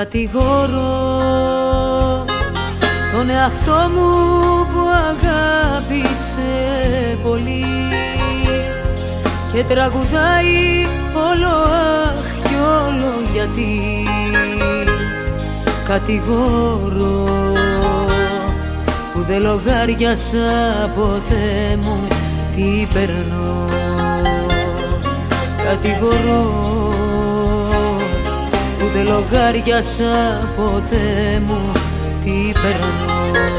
Κατηγορώ τον εαυτό μου που αγάπησε πολύ και τραγουδάει όλο αχ κι όλο γιατί. Κατηγορώ που δεν λογάριασα ποτέ μου τι περνώ. Κατηγορώ που δεν λογάριασα ποτέ μου τι περνώ.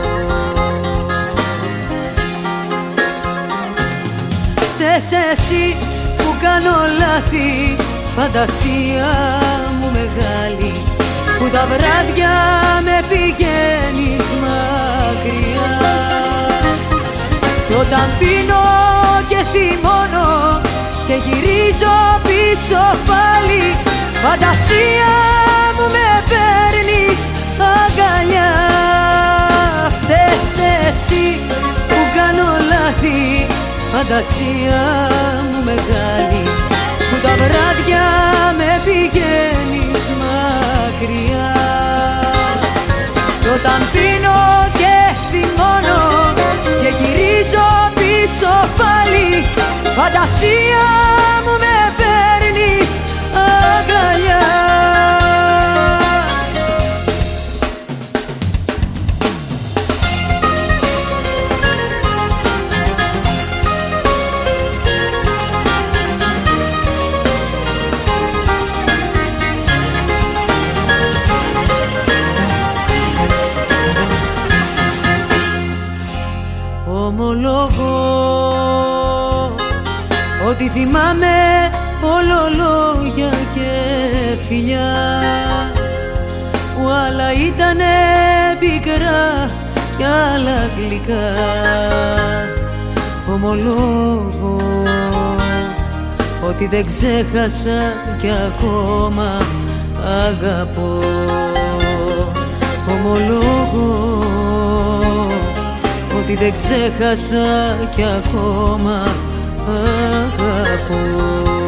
Φταίς εσύ που κάνω λάθη, φαντασία μου μεγάλη, που τα βράδια με πηγαίνεις μακριά. Κι όταν πίνω και θυμώνω και γυρίζω πίσω πάλι, φαντασία μου με παίρνεις αγκαλιά. Φταίς εσύ που κάνω λάθη, φαντασία μου μεγάλη, που τα βράδια με πηγαίνεις μακριά. Κι όταν πίνω και θυμώνω και γυρίζω πίσω πάλι, φαντασία μου με παίρνεις αγκαλιά. Ομολογώ ότι θυμάμαι όλο λόγια και φιλιά, που άλλα ήτανε πικρά κι άλλα γλυκά. Ομολόγω ότι δεν ξέχασα κι ακόμα αγαπώ. Ομολόγω ότι δεν ξέχασα κι ακόμα αγαπώ.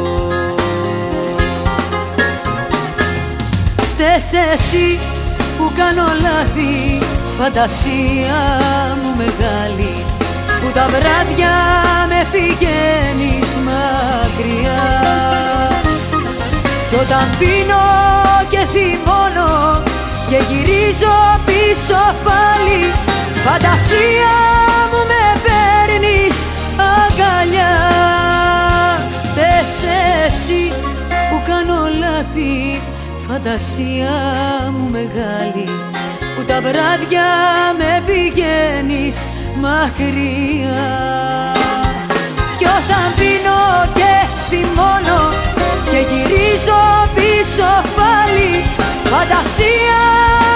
Φταίς εσύ που κάνω λάθη, φαντασία μου μεγάλη, που τα βράδια με πηγαίνεις μακριά. Κι όταν πίνω και θυμώνω και γυρίζω πίσω πάλι, φαντασία μου με παίρνεις αγκαλιά. Φταίς εσύ που κάνω λάθη, φαντασία μου μεγάλη, που τα βράδια με πηγαίνεις μακριά. Κι όταν πίνω και θυμώνω και γυρίζω πίσω πάλι, φαντασία